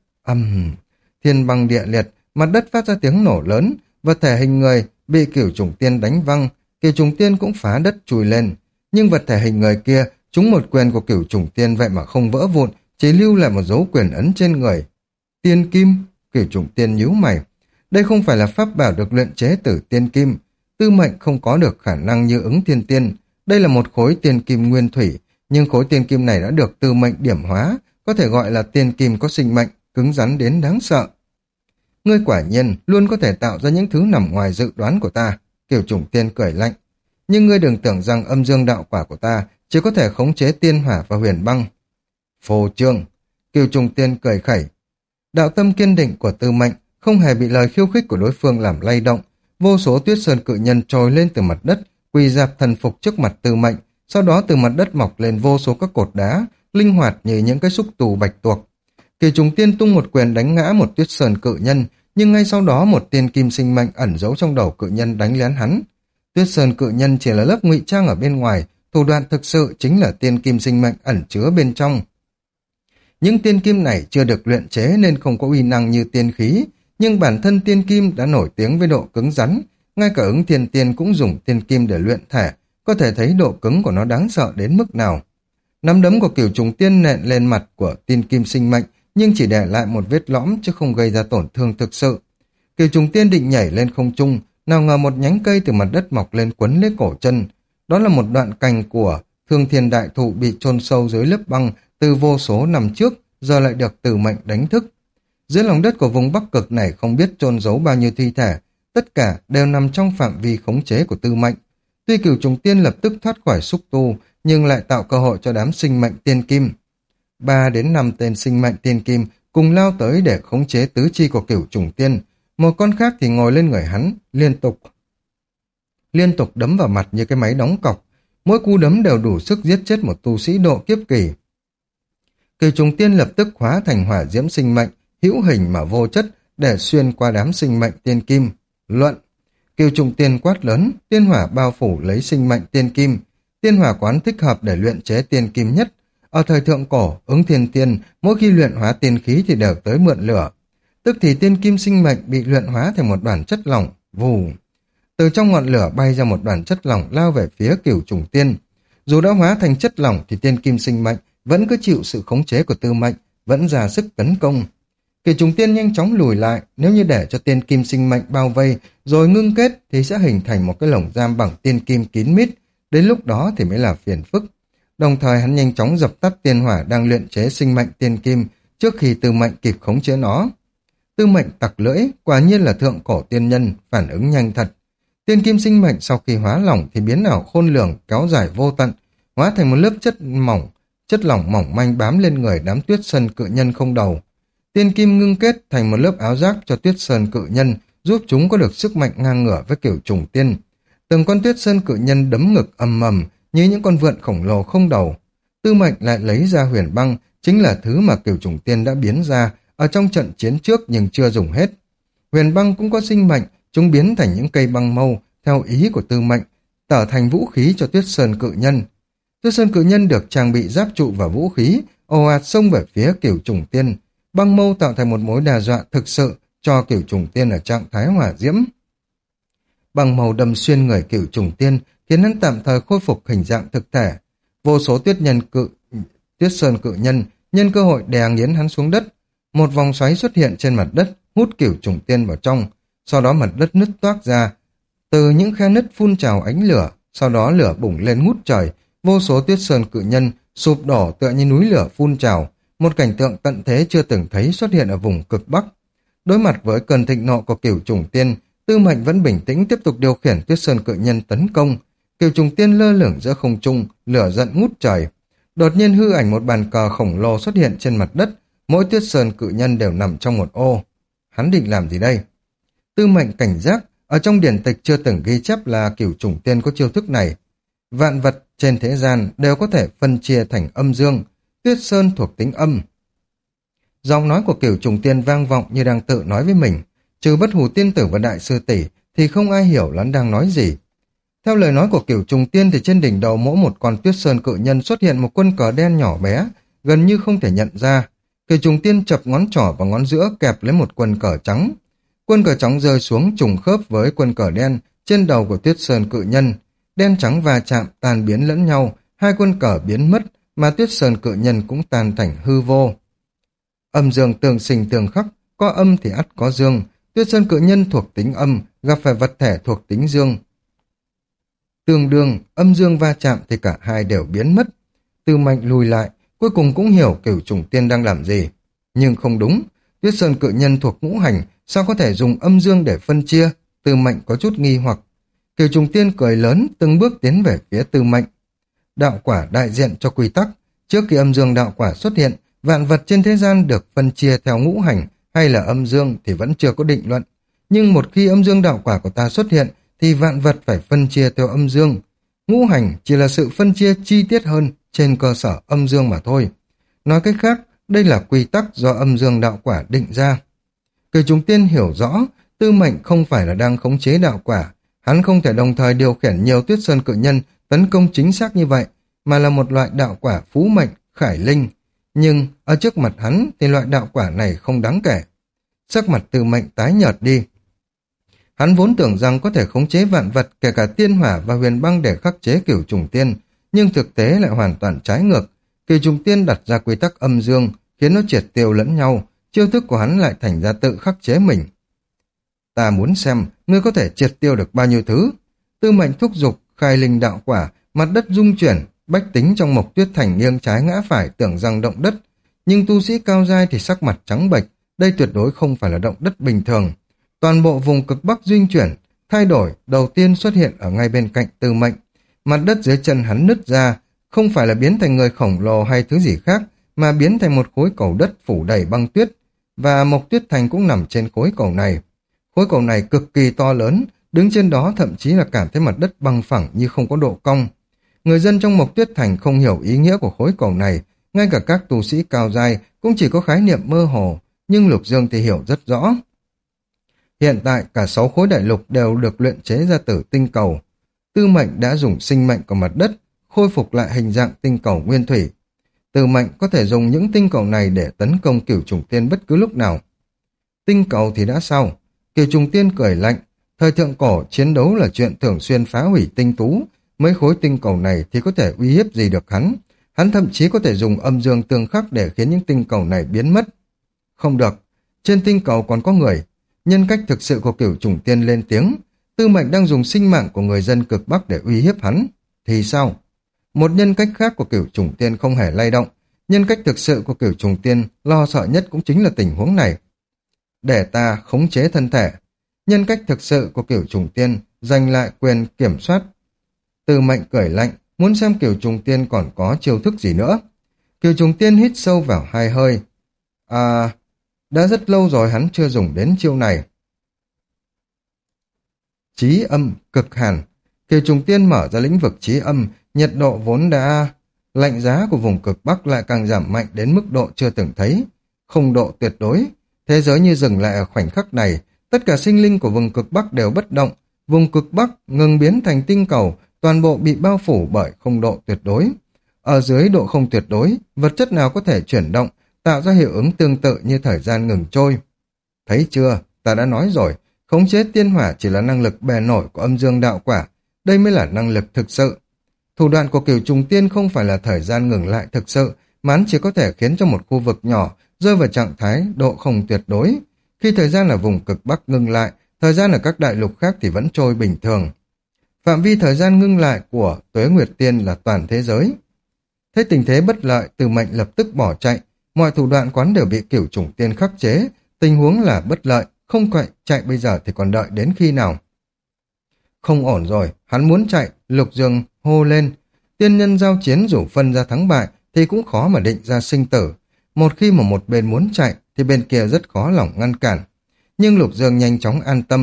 Thiên băng địa liệt, mặt đất phát ra tiếng nổ lớn, vật thể hình người bị cửu trùng tiên đánh văng, cửu trùng tiên cũng phá đất chui lên. Nhưng vật thể hình người kia trúng một quyền của cửu trùng tiên vậy mà không vỡ vụn, chỉ lưu lại một dấu quyền ấn trên người. Tiên kim, cửu trùng tiên nhíu mày. Đây không phải là pháp bảo được luyện chế từ tiên kim. Tư Mệnh không có được khả năng như ứng thiên tiên. Đây là một khối tiên kim nguyên thủy, nhưng khối tiên kim này đã được Tư Mệnh điểm hóa, có thể gọi là tiên kim có sinh mệnh, cứng rắn đến đáng sợ. Ngươi quả nhiên luôn có thể tạo ra những thứ nằm ngoài dự đoán của ta, Cửu trùng tiên cười lạnh. Nhưng ngươi đừng tưởng rằng âm dương đạo quả của ta chỉ có thể khống chế tiên hỏa và huyền băng. Phô trương, Cửu trùng tiên cười khẩy. Đạo tâm kiên định của Tư Mệnh không hề bị lời khiêu khích của đối phương làm lay động. Vô số tuyết sơn cự nhân trồi lên từ mặt đất, quỳ rạp thần phục trước mặt Tư Mệnh, sau đó từ mặt đất mọc lên vô số các cột đá, linh hoạt như những cái xúc tù bạch tuộc. Cửu trùng tiên tung một quyền đánh ngã một tuyết sơn cự nhân, nhưng ngay sau đó một tiên kim sinh mệnh ẩn giấu trong đầu cự nhân đánh lén hắn. Tuyết sơn cự nhân chỉ là lớp ngụy trang ở bên ngoài, thủ đoạn thực sự chính là tiên kim sinh mệnh ẩn chứa bên trong. Những tiên kim này chưa được luyện chế nên không có uy năng như tiên khí, nhưng bản thân tiên kim đã nổi tiếng với độ cứng rắn, ngay cả ứng thiên tiên cũng dùng tiên kim để luyện thể, có thể thấy độ cứng của nó đáng sợ đến mức nào. Nắm đấm của cửu trùng tiên nện lên mặt của tiên kim sinh mệnh, nhưng chỉ để lại một vết lõm chứ không gây ra tổn thương thực sự. Cửu trùng tiên định nhảy lên không trung, nào ngờ một nhánh cây từ mặt đất mọc lên quấn lấy cổ chân. Đó là một đoạn cành của Thương Thiên Đại Thụ bị chôn sâu dưới lớp băng từ vô số năm trước, giờ lại được Tư Mệnh đánh thức. Dưới lòng đất của vùng Bắc Cực này không biết chôn giấu bao nhiêu thi thể, tất cả đều nằm trong phạm vi khống chế của Tư Mệnh. Tuy Cửu trùng tiên lập tức thoát khỏi xúc tu, nhưng lại tạo cơ hội cho đám sinh mệnh tiên kim. 3 đến 5 tên sinh mệnh tiên kim cùng lao tới để khống chế tứ chi của Cửu trùng tiên. Một con khác thì ngồi lên người hắn, liên tục đấm vào mặt như cái máy đóng cọc. Mỗi cú đấm đều đủ sức giết chết một tu sĩ độ kiếp kỳ. Cửu trùng tiên lập tức hóa thành hỏa diễm sinh mệnh, hữu hình mà vô chất, để xuyên qua đám sinh mệnh tiên kim. Luận, Cửu trùng tiên quát lớn, tiên hỏa bao phủ lấy sinh mệnh tiên kim. Tiên hỏa quán thích hợp để luyện chế tiên kim nhất. Ở thời thượng cổ, ứng thiên tiên, mỗi khi luyện hóa tiên khí thì đều tới mượn lửa. Tức thì tiên kim sinh mệnh bị luyện hóa thành một đoàn chất lỏng, vù. Từ trong ngọn lửa bay ra một đoàn chất lỏng lao về phía Cửu trùng tiên. Dù đã hóa thành chất lỏng thì tiên kim sinh mệnh vẫn cứ chịu sự khống chế của Tư Mệnh, vẫn ra sức tấn công. Cửu trùng tiên nhanh chóng lùi lại, nếu như để cho tiên kim sinh mệnh bao vây rồi ngưng kết thì sẽ hình thành một cái lồng giam bằng tiên kim kín mít, đến lúc đó thì mới là phiền phức. Đồng thời hắn nhanh chóng dập tắt tiên hỏa đang luyện chế sinh mệnh tiên kim trước khi Tư Mệnh kịp khống chế nó. Tư Mệnh tặc lưỡi, quả nhiên là thượng cổ tiên nhân, phản ứng nhanh thật. Tiên kim sinh mệnh sau khi hóa lỏng thì biến ảo khôn lường, kéo dài vô tận, hóa thành một lớp chất lỏng mỏng manh bám lên người đám tuyết sơn cự nhân không đầu. Tiên kim ngưng kết thành một lớp áo giáp cho tuyết sơn cự nhân, giúp chúng có được sức mạnh ngang ngửa với Cửu trùng tiên. Từng con tuyết sơn cự nhân đấm ngực ầm ầm như những con vượn khổng lồ không đầu. Tư Mệnh lại lấy ra huyền băng, chính là thứ mà Cửu trùng tiên đã biến ra ở trong trận chiến trước nhưng chưa dùng hết. Huyền băng cũng có sinh mệnh, chúng biến thành những cây băng mâu theo ý của Tư Mệnh, trở thành vũ khí cho tuyết sơn cự nhân. Tuyết sơn cự nhân được trang bị giáp trụ và vũ khí, ồ ạt xông về phía Cửu trùng tiên. Băng mâu tạo thành một mối đe dọa thực sự cho Cửu trùng tiên ở trạng thái hỏa diễm. Băng mâu đâm xuyên người Cửu trùng tiên, khiến hắn tạm thời khôi phục hình dạng thực thể. Vô số tuyết sơn cự nhân nhân cơ hội đè nghiến hắn xuống đất. Một vòng xoáy xuất hiện trên mặt đất, hút Cửu trùng tiên vào trong. Sau đó mặt đất nứt toác ra, từ những khe nứt phun trào ánh lửa, sau đó lửa bùng lên ngút trời. Vô số tuyết sơn cự nhân sụp đổ tựa như núi lửa phun trào. Một cảnh tượng tận thế chưa từng thấy xuất hiện ở vùng cực Bắc. Đối mặt với cơn thịnh nộ của Cửu trùng tiên, Tư Mệnh vẫn bình tĩnh tiếp tục điều khiển tuyết sơn cự nhân tấn công. Cửu trùng tiên lơ lửng giữa không trung, lửa giận ngút trời. Đột nhiên hư ảnh một bàn cờ khổng lồ xuất hiện trên mặt đất, mỗi tuyết sơn cự nhân đều nằm trong một ô. Hắn định làm gì đây? Tư Mệnh cảnh giác, Ở trong điển tịch chưa từng ghi chép là Cửu Trùng Tiên có chiêu thức này. Vạn vật trên thế gian đều có thể phân chia thành âm dương, Tuyết Sơn thuộc tính âm. Giọng nói của Cửu Trùng Tiên vang vọng như đang tự nói với mình, trừ Bất Hủ Tiên Tử và Đại Sư Tỷ thì không ai hiểu hắn đang nói gì. Theo lời nói của Cửu Trùng Tiên thì trên đỉnh đầu mỗi một con Tuyết Sơn cự nhân xuất hiện một quân cờ đen nhỏ bé, gần như không thể nhận ra. Cửu Trùng Tiên chập ngón trỏ và ngón giữa kẹp lấy một quân cờ trắng. Quân cờ trắng rơi xuống trùng khớp với quân cờ đen trên đầu của Tuyết Sơn cự nhân. Đen trắng va chạm tan biến lẫn nhau, hai quân cờ biến mất mà Tuyết Sơn cự nhân cũng tan thành hư vô. Âm dương tương sinh tương khắc, có âm thì ắt có dương. Tuyết Sơn cự nhân thuộc tính âm, gặp phải vật thể thuộc tính dương. Tương đương, âm dương va chạm thì cả hai đều biến mất. Tư Mệnh lùi lại, cuối cùng cũng hiểu Cửu Trùng Tiên đang làm gì. Nhưng không đúng, Tuyết Sơn cự nhân thuộc ngũ hành, sao có thể dùng âm dương để phân chia? Tư Mệnh có chút nghi hoặc. Cửu Trùng Tiên cười lớn, từng bước tiến về phía Tư Mệnh. Đạo quả đại diện cho quy tắc. Trước khi âm dương đạo quả xuất hiện, vạn vật trên thế gian được phân chia theo ngũ hành hay là âm dương thì vẫn chưa có định luận. Nhưng một khi âm dương đạo quả của ta xuất hiện, thì vạn vật phải phân chia theo âm dương. Ngũ hành chỉ là sự phân chia chi tiết hơn trên cơ sở âm dương mà thôi. Nói cách khác, đây là quy tắc do âm dương đạo quả định ra. Cửu Trùng Tiên hiểu rõ, Tư Mệnh không phải là đang khống chế đạo quả. Hắn không thể đồng thời điều khiển nhiều Tuyết Sơn cự nhân tấn công chính xác như vậy, mà là một loại đạo quả phú mệnh, khải linh. Nhưng ở trước mặt hắn thì loại đạo quả này không đáng kể. Sắc mặt Tư Mệnh tái nhợt đi. Hắn vốn tưởng rằng có thể khống chế vạn vật, kể cả tiên hỏa và huyền băng để khắc chế Cửu Trùng Tiên, nhưng thực tế lại hoàn toàn trái ngược. Cửu Trùng Tiên đặt ra quy tắc âm dương, khiến nó triệt tiêu lẫn nhau, chiêu thức của hắn lại thành ra tự khắc chế mình. Ta muốn xem, ngươi có thể triệt tiêu được bao nhiêu thứ. Tư Mệnh thúc giục, khai linh đạo quả, mặt đất rung chuyển, bách tính trong Mộc Tuyết Thành nghiêng trái ngã phải tưởng rằng động đất. Nhưng tu sĩ cao giai thì sắc mặt trắng bệch, đây tuyệt đối không phải là động đất bình thường. Toàn bộ vùng cực Bắc duyên chuyển, thay đổi đầu tiên xuất hiện ở ngay bên cạnh Tư Mệnh. Mặt đất dưới chân hắn nứt ra, không phải là biến thành người khổng lồ hay thứ gì khác, mà biến thành một khối cầu đất phủ đầy băng tuyết, và Mộc Tuyết Thành cũng nằm trên khối cầu này. Khối cầu này cực kỳ to lớn, đứng trên đó thậm chí là cảm thấy mặt đất bằng phẳng như không có độ cong. Người dân trong Mộc Tuyết Thành không hiểu ý nghĩa của khối cầu này, ngay cả các tu sĩ cao giai cũng chỉ có khái niệm mơ hồ, nhưng Lục Dương thì hiểu rất rõ. Hiện tại cả 6 khối đại lục đều được luyện chế ra từ tinh cầu. Tư Mệnh đã dùng sinh mệnh của mặt đất khôi phục lại hình dạng tinh cầu nguyên thủy. Tư Mệnh có thể dùng những tinh cầu này để tấn công Cửu Trùng Tiên bất cứ lúc nào. Tinh cầu thì đã sao? Cửu Trùng Tiên cười lạnh. Thời thượng cổ chiến đấu là chuyện thường xuyên phá hủy tinh tú. Mấy khối tinh cầu này thì có thể uy hiếp gì được hắn. Hắn thậm chí có thể dùng âm dương tương khắc để khiến những tinh cầu này biến mất. Không được. Trên tinh cầu còn có người. Nhân cách thực sự của Cửu Trùng Tiên lên tiếng. Tư Mệnh đang dùng sinh mạng của người dân cực Bắc để uy hiếp hắn. Thì sao? Một nhân cách khác của Cửu Trùng Tiên không hề lay động. Nhân cách thực sự của Cửu Trùng Tiên lo sợ nhất cũng chính là tình huống này. Để ta khống chế thân thể. Nhân cách thực sự của Cửu Trùng Tiên giành lại quyền kiểm soát. Tư Mệnh cười lạnh, muốn xem Cửu Trùng Tiên còn có chiêu thức gì nữa. Cửu Trùng Tiên hít sâu vào 2 hơi. Đã rất lâu rồi hắn chưa dùng đến chiêu này. Chí âm cực hàn. Cửu Trùng Tiên mở ra lĩnh vực chí âm, nhiệt độ vốn đã lạnh giá của vùng cực Bắc lại càng giảm mạnh đến mức độ chưa từng thấy. Không độ tuyệt đối. Thế giới như dừng lại ở khoảnh khắc này, tất cả sinh linh của vùng cực Bắc đều bất động. Vùng cực Bắc ngừng biến thành tinh cầu, toàn bộ bị bao phủ bởi không độ tuyệt đối. Ở dưới độ không tuyệt đối, vật chất nào có thể chuyển động, tạo ra hiệu ứng tương tự như thời gian ngừng trôi. Thấy chưa, ta đã nói rồi, khống chế tiên hỏa chỉ là năng lực bè nổi của âm dương đạo quả, đây mới là năng lực thực sự. Thủ đoạn của Cửu Trùng Tiên không phải là thời gian ngừng lại thực sự, mà hắn chỉ có thể khiến cho một khu vực nhỏ rơi vào trạng thái độ không tuyệt đối. Khi thời gian ở vùng cực Bắc ngừng lại, thời gian ở các đại lục khác thì vẫn trôi bình thường. Phạm vi thời gian ngưng lại của Tuế Nguyệt Tiên là toàn thế giới. Thấy tình thế bất lợi, Từ Mệnh lập tức bỏ chạy, mọi thủ đoạn quán đều bị Cửu Trùng Tiên khắc chế, tình huống là bất lợi, không quậy, chạy bây giờ thì còn đợi đến khi nào. Không ổn rồi, hắn muốn chạy, Lục Dương hô lên. Tiên nhân giao chiến dù phân ra thắng bại thì cũng khó mà định ra sinh tử. Một khi mà một bên muốn chạy thì bên kia rất khó lòng ngăn cản. Nhưng Lục Dương nhanh chóng an tâm,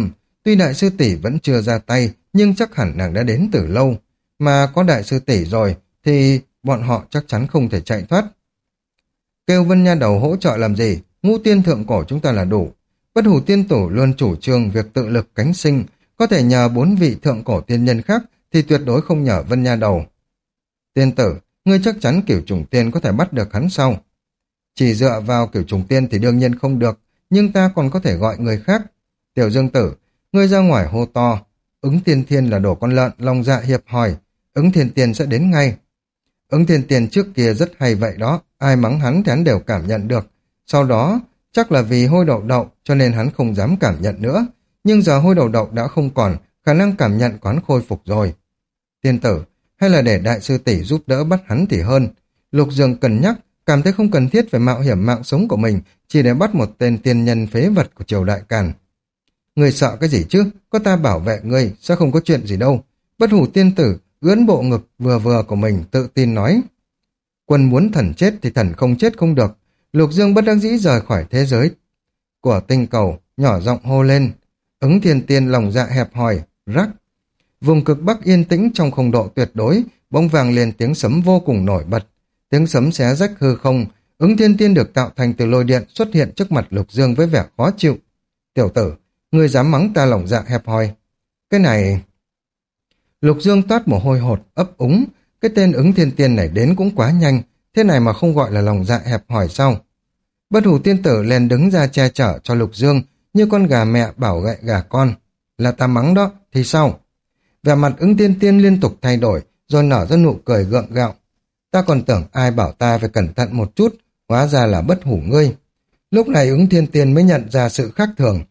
Tuy đại sư tỷ vẫn chưa ra tay, nhưng chắc hẳn nàng đã đến từ lâu. Mà có đại sư tỷ rồi, thì bọn họ chắc chắn không thể chạy thoát. Kêu Vân Nha Đầu hỗ trợ làm gì? Ngũ tiên thượng cổ chúng ta là đủ. Bất Hủ Tiên Tổ luôn chủ trương việc tự lực cánh sinh, có thể nhờ 4 vị thượng cổ tiên nhân khác thì tuyệt đối không nhờ Vân Nha Đầu. Tiên tử, ngươi chắc chắn Cửu Trùng Tiên có thể bắt được hắn sau. Chỉ dựa vào Cửu Trùng Tiên thì đương nhiên không được, nhưng ta còn có thể gọi người khác. Tiểu Dương Tử, ngươi ra ngoài hô to, Ứng Thiên Thiên là đồ con lợn, lòng dạ hiệp hòi, Ứng Thiên Tiên sẽ đến ngay. Ứng Thiên Tiên trước kia rất hay vậy đó, ai mắng hắn thì hắn đều cảm nhận được. Sau đó, chắc là vì hôi đậu đậu cho nên hắn không dám cảm nhận nữa. Nhưng giờ hôi đậu đậu đã không còn, khả năng cảm nhận của hắn khôi phục rồi. Tiên tử, hay là để đại sư tỷ giúp đỡ bắt hắn thì hơn. Lục Dương cân nhắc, cảm thấy không cần thiết phải mạo hiểm mạng sống của mình chỉ để bắt một tên tiên nhân phế vật của triều Đại Càn. Ngươi sợ cái gì chứ? Có ta bảo vệ ngươi, sẽ không có chuyện gì đâu. Bất Hủ Tiên tử ưỡn bộ ngực vừa vừa của mình tự tin nói. Quân muốn thần chết thì thần không chết không được. Lục Dương bất đắc dĩ rời khỏi thế giới của tinh cầu, nhỏ giọng hô lên. Ứng Thiên Tiên lòng dạ hẹp hòi, rắc. Vùng cực Bắc yên tĩnh trong không độ tuyệt đối, bỗng vang lên tiếng sấm vô cùng nổi bật. Tiếng sấm xé rách hư không, Ứng Thiên Tiên được tạo thành từ lôi điện xuất hiện trước mặt Lục Dương với vẻ khó chịu. Tiểu tử, ngươi dám mắng ta lòng dạ hẹp hòi. Cái này... Lục Dương toát mồ hôi hột, ấp úng. Cái tên Ứng Thiên Tiên này đến cũng quá nhanh, thế này mà không gọi là lòng dạ hẹp hòi sao? Bất Hủ Tiên tử lên đứng ra che chở cho Lục Dương, như con gà mẹ bảo vệ gà con. Là ta mắng đó, thì sao? Vẻ mặt Ứng Thiên Tiên liên tục thay đổi, rồi nở ra nụ cười gượng gạo. Ta còn tưởng ai bảo ta phải cẩn thận một chút, hóa ra là Bất Hủ ngươi. Lúc này Ứng Thiên Tiên mới nhận ra sự khác thường.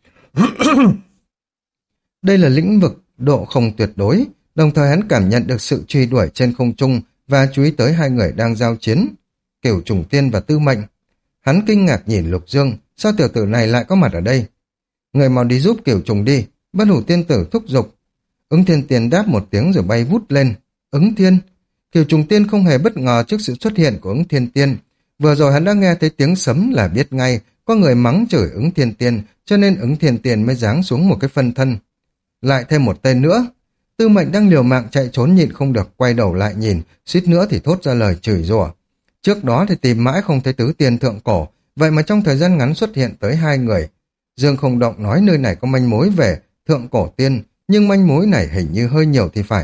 Đây là lĩnh vực độ không tuyệt đối, đồng thời hắn cảm nhận được sự truy đuổi trên không trung và chú ý tới hai người đang giao chiến, Cửu Trùng Tiên và Tư Mệnh. Hắn kinh ngạc nhìn Lục Dương, sao tiểu tử này lại có mặt ở đây? Người mau đi giúp Cửu Trùng đi, Bất Hủ Tiên tử thúc giục. Ứng Thiên Tiên đáp một tiếng rồi bay vút lên. Ứng Thiên. Cửu Trùng Tiên không hề bất ngờ trước sự xuất hiện của Ứng Thiên Tiên. Vừa rồi hắn đã nghe thấy tiếng sấm là biết ngay có người mắng chửi Ứng Thiên Tiên, cho nên Ứng Thiên Tiên mới giáng xuống một cái phân thân. Lại thêm một tên nữa. Tư Mệnh đang liều mạng chạy trốn nhịn không được, quay đầu lại nhìn, suýt nữa thì thốt ra lời chửi rủa. Trước đó thì tìm mãi không thấy tứ tiên thượng cổ, vậy mà trong thời gian ngắn xuất hiện tới 2 người. Dương Không Động nói nơi này có manh mối về thượng cổ tiên, nhưng manh mối này hình như hơi nhiều thì phải.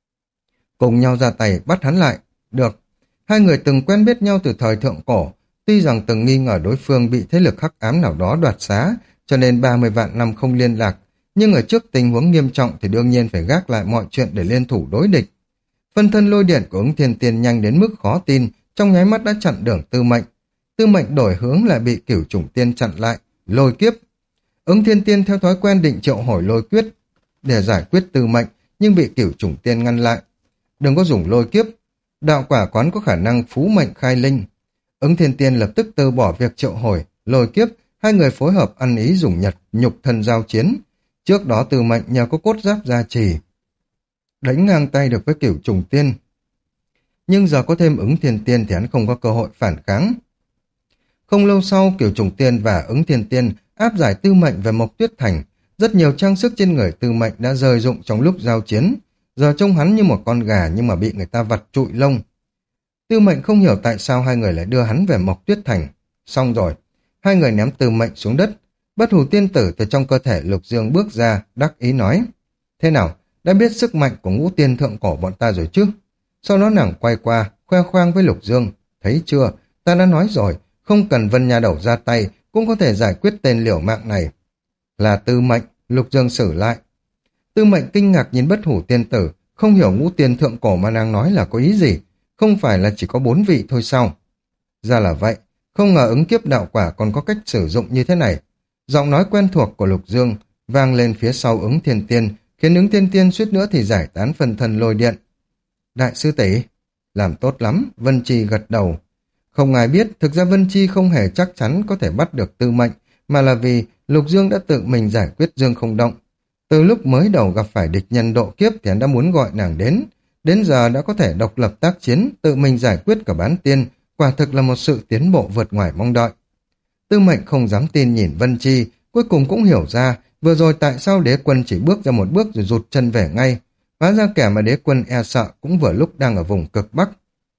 Cùng nhau ra tay bắt hắn lại. Được. 2 người từng quen biết nhau từ thời thượng cổ, tuy rằng từng nghi ngờ đối phương bị thế lực hắc ám nào đó đoạt xá, cho nên 30 vạn năm không liên lạc, nhưng ở trước tình huống nghiêm trọng thì đương nhiên phải gác lại mọi chuyện để liên thủ đối địch. Phân thân lôi điện của Ứng Thiên Tiên nhanh đến mức khó tin, trong nháy mắt đã chặn đường Tư Mệnh. Tư Mệnh đổi hướng lại bị Cửu Trùng Tiên chặn lại, lôi kiếp. Ứng Thiên Tiên theo thói quen định triệu hồi lôi quyết để giải quyết Tư Mệnh, nhưng bị Cửu Trùng Tiên ngăn lại. Đừng có dùng lôi kiếp, đạo quả quán có khả năng phú mệnh khai linh. Ứng Thiên Tiên lập tức từ bỏ việc triệu hồi, lôi kiếp, 2 người phối hợp ăn ý dùng nhục thân giao chiến. Trước đó Tư Mệnh nhờ có cốt giáp gia trì, đánh ngang tay được với Cửu Trùng Tiên. Nhưng giờ có thêm Ứng Thiên Tiên thì hắn không có cơ hội phản kháng. Không lâu sau, Cửu Trùng Tiên và Ứng Thiên Tiên áp giải Tư Mệnh về Mộc Tuyết Thành. Rất nhiều trang sức trên người Tư Mệnh đã rơi rụng trong lúc giao chiến. Giờ trông hắn như một con gà nhưng mà bị người ta vặt trụi lông. Tư Mệnh không hiểu tại sao 2 người lại đưa hắn về Mộc Tuyết Thành. Xong rồi, 2 người ném Tư Mệnh xuống đất. Bất Hủ Tiên tử từ trong cơ thể Lục Dương bước ra, đắc ý nói. Thế nào, đã biết sức mạnh của ngũ tiên thượng cổ bọn ta rồi chứ? Sau đó nàng quay qua, khoe khoang với Lục Dương. Thấy chưa, ta đã nói rồi, không cần Vân Nha Đầu ra tay, cũng có thể giải quyết tên liều mạng này. Là Tư Mệnh, Lục Dương xử lại. Tư Mệnh kinh ngạc nhìn Bất Hủ Tiên tử, không hiểu ngũ tiên thượng cổ mà nàng nói là có ý gì, không phải là chỉ có 4 vị thôi sao? Ra là vậy, không ngờ ứng kiếp đạo quả còn có cách sử dụng như thế này. Giọng nói quen thuộc của Lục Dương vang lên phía sau Ứng Thiên Tiên, khiến Ứng Thiên Tiên suýt nữa thì giải tán phân thân lôi điện. Đại sư tỷ, làm tốt lắm, Vân Chi gật đầu. Không ai biết, thực ra Vân Chi không hề chắc chắn có thể bắt được Tư Mệnh, mà là vì Lục Dương đã tự mình giải quyết Dương Không Động. Từ lúc mới đầu gặp phải địch nhân độ kiếp thì hắn đã muốn gọi nàng đến giờ đã có thể độc lập tác chiến, tự mình giải quyết cả bán tiên, quả thực là một sự tiến bộ vượt ngoài mong đợi. Tư Mệnh không dám tin nhìn Vân Chi, cuối cùng cũng hiểu ra Vừa rồi tại sao đế quân chỉ bước ra một bước rồi rụt chân về ngay? Hóa ra kẻ mà đế quân e sợ cũng vừa lúc đang ở vùng cực Bắc.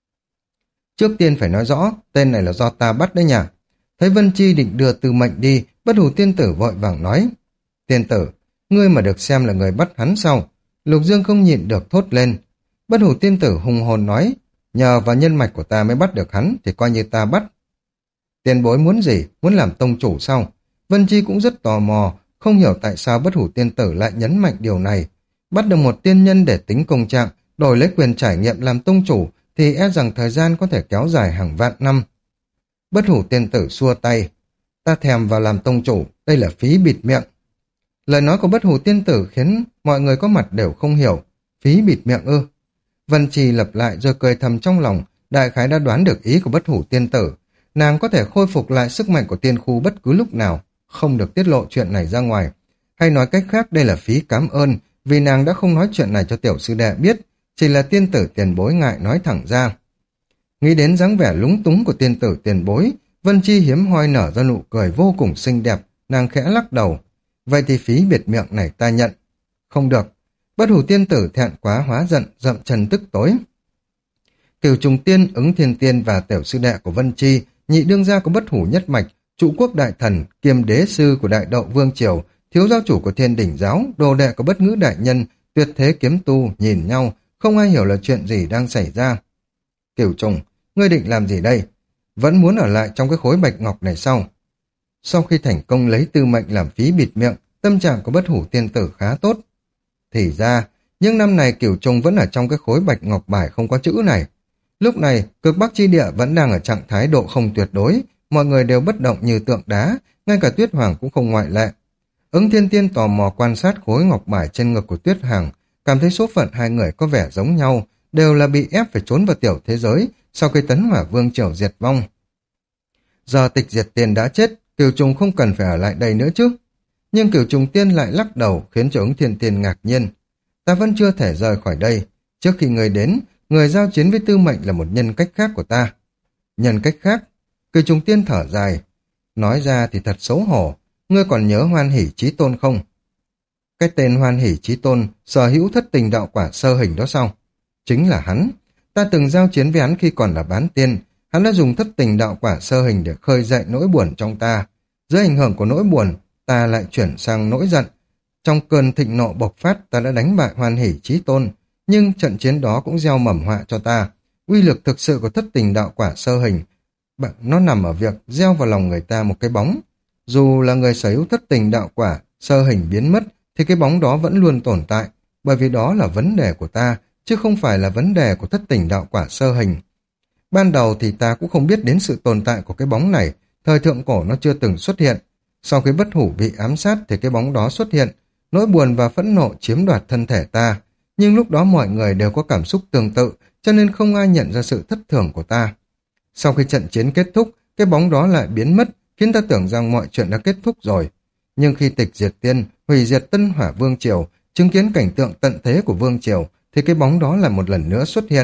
Trước tiên phải nói rõ, tên này là do ta bắt đấy nhỉ. Thấy Vân Chi định đưa Tư Mệnh đi, Bất Hủ Tiên Tử vội vàng nói. Tiên tử, ngươi mà được xem là người bắt hắn sao? Lục Dương không nhịn được thốt lên. Bất Hủ Tiên Tử hùng hồn nói, nhờ vào nhân mạch của ta mới bắt được hắn, thì coi như ta bắt. Tiền bối muốn gì? Muốn làm tông chủ sao? Vân Chi cũng rất tò mò, không hiểu tại sao Bất Hủ Tiên Tử lại nhấn mạnh điều này. Bắt được một tiên nhân để tính công trạng, đổi lấy quyền trải nghiệm làm tông chủ, thì e rằng thời gian có thể kéo dài hàng vạn năm. Bất Hủ Tiên Tử xua tay. Ta thèm vào làm tông chủ, đây là phí bịt miệng. Lời nói của Bất Hủ Tiên Tử khiến mọi người có mặt đều không hiểu. Phí bịt miệng ư? Vân Trì lặp lại rồi cười thầm trong lòng, đại khái đã đoán được ý của Bất Hủ Tiên Tử. Nàng có thể khôi phục lại sức mạnh của tiên khu bất cứ lúc nào, không được tiết lộ chuyện này ra ngoài. Hay nói cách khác, đây là phí cảm ơn, vì nàng đã không nói chuyện này cho tiểu sư đệ biết, chỉ là tiên tử tiền bối ngại nói thẳng ra. Nghĩ đến dáng vẻ lúng túng của tiên tử tiền bối, Vân Chi hiếm hoi nở ra nụ cười vô cùng xinh đẹp, nàng khẽ lắc đầu. Vậy thì phí biệt miệng này ta nhận. Không được. Bất Hủ Tiên Tử thẹn quá hóa giận, dậm chân tức tối. Cửu Trùng Tiên, Ứng Thiên Tiên và tiểu sư đệ của Vân Chi, nhị đương gia của Bất Hủ Nhất Mạch, trụ quốc đại thần, kiêm đế sư của Đại Đậu Vương Triều, thiếu giáo chủ của Thiên Đỉnh Giáo, đồ đệ của Bất Ngữ Đại Nhân, tuyệt thế kiếm tu, nhìn nhau, không ai hiểu là chuyện gì đang xảy ra. Cửu Trùng, ngươi định làm gì đây? Vẫn muốn ở lại trong cái khối bạch ngọc này sao? Sau khi thành công lấy Tư Mệnh làm phí bịt miệng, tâm trạng của Bất Hủ Tiên Tử khá tốt. Thì ra, những năm này Cửu Trùng vẫn ở trong cái khối bạch ngọc bài không có chữ này. Lúc này, cực Bắc chi địa vẫn đang ở trạng thái độ không tuyệt đối, mọi người đều bất động như tượng đá, ngay cả Tuyết Hoàng cũng không ngoại lệ. Ứng Thiên Tiên tò mò quan sát khối ngọc bài trên ngực của Tuyết Hoàng, cảm thấy số phận hai người có vẻ giống nhau, đều là bị ép phải trốn vào tiểu thế giới sau khi Tấn Hỏa Vương Triều diệt vong. Giờ Tịch Diệt Tiên đã chết, Cửu Trùng không cần phải ở lại đây nữa chứ. Nhưng Cửu Trùng Tiên lại lắc đầu khiến cho Ứng Thiên Tiên ngạc nhiên. Ta vẫn chưa thể rời khỏi đây. Trước khi người đến, người giao chiến với Tư Mệnh là một nhân cách khác của ta. Nhân cách khác? Cửu Trùng Tiên thở dài. Nói ra thì thật xấu hổ. Ngươi còn nhớ Hoan Hỷ Chí Tôn không? Cái tên Hoan Hỷ Chí Tôn sở hữu thất tình đạo quả sơ hình đó sao? Chính là hắn. Ta từng giao chiến với hắn khi còn là bán tiên. Hắn đã dùng thất tình đạo quả sơ hình để khơi dậy nỗi buồn trong ta. Dưới ảnh hưởng của nỗi buồn, ta lại chuyển sang nỗi giận. Trong cơn thịnh nộ bộc phát, ta đã đánh bại Hoan Hỷ Chí Tôn. Nhưng trận chiến đó cũng gieo mầm họa cho ta. Uy lực thực sự của thất tình đạo quả sơ hình, nó nằm ở việc gieo vào lòng người ta một cái bóng. Dù là người sở hữu thất tình đạo quả sơ hình biến mất, thì cái bóng đó vẫn luôn tồn tại. Bởi vì đó là vấn đề của ta, chứ không phải là vấn đề của thất tình đạo quả sơ hình. Ban đầu thì ta cũng không biết đến sự tồn tại của cái bóng này, thời thượng cổ nó chưa từng xuất hiện. Sau khi Bất Hủ bị ám sát thì cái bóng đó xuất hiện, nỗi buồn và phẫn nộ chiếm đoạt thân thể ta. Nhưng lúc đó mọi người đều có cảm xúc tương tự, cho nên không ai nhận ra sự thất thường của ta. Sau khi trận chiến kết thúc, cái bóng đó lại biến mất, khiến ta tưởng rằng mọi chuyện đã kết thúc rồi. Nhưng khi Tịch Diệt Tiên hủy diệt Tân Hỏa Vương Triều, chứng kiến cảnh tượng tận thế của Vương Triều, thì cái bóng đó lại một lần nữa xuất hiện.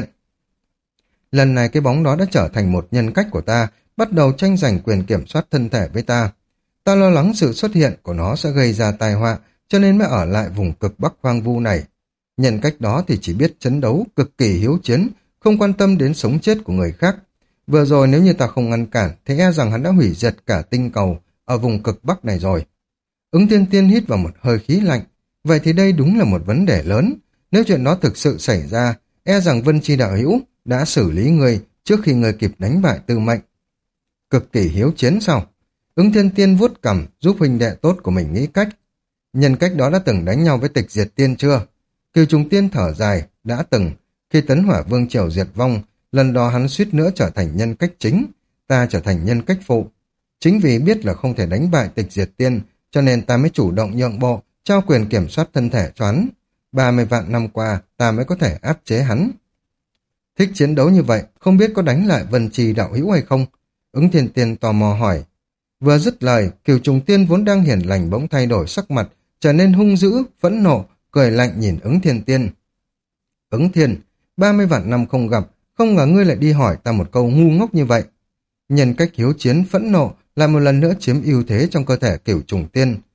Lần này cái bóng đó đã trở thành một nhân cách của ta, bắt đầu tranh giành quyền kiểm soát thân thể với ta. Ta lo lắng sự xuất hiện của nó sẽ gây ra tai họa, cho nên mới ở lại vùng cực Bắc hoang vu này. Nhân cách đó thì chỉ biết chiến đấu, cực kỳ hiếu chiến, không quan tâm đến sống chết của người khác. Vừa rồi nếu như ta không ngăn cản, thì e rằng hắn đã hủy diệt cả tinh cầu ở vùng cực Bắc này rồi. Ứng Thiên Tiên hít vào một hơi khí lạnh. Vậy thì đây đúng là một vấn đề lớn. Nếu chuyện đó thực sự xảy ra, e rằng Vân Chi đạo hữu đã xử lý người trước khi người kịp đánh bại Tư Mệnh. Cực kỳ hiếu chiến sao? Ứng Thiên Tiên vuốt cằm giúp huynh đệ tốt của mình nghĩ cách. Nhân cách đó đã từng đánh nhau với Tịch Diệt Tiên chưa? Cửu Trùng Tiên thở dài, đã từng. Khi Tấn Hỏa Vương Triều diệt vong, lần đó hắn suýt nữa trở thành nhân cách chính, ta trở thành nhân cách phụ. Chính vì biết là không thể đánh bại Tịch Diệt Tiên, cho nên ta mới chủ động nhượng bộ, trao quyền kiểm soát thân thể cho hắn. 30 vạn năm qua, ta mới có thể áp chế hắn. Thích chiến đấu như vậy, không biết có đánh lại Vân Trì đạo hữu hay không? Ứng Thiên Tiên tò mò hỏi. Vừa dứt lời, Cửu Trùng Tiên vốn đang hiền lành bỗng thay đổi sắc mặt, trở nên hung dữ, phẫn nộ, cười lạnh nhìn Ứng Thiên Tiên. Ứng Thiên, 30 vạn năm không gặp, không ngờ ngươi lại đi hỏi ta một câu ngu ngốc như vậy. Nhân cách hiếu chiến phẫn nộ lại một lần nữa chiếm ưu thế trong cơ thể Cửu Trùng Tiên.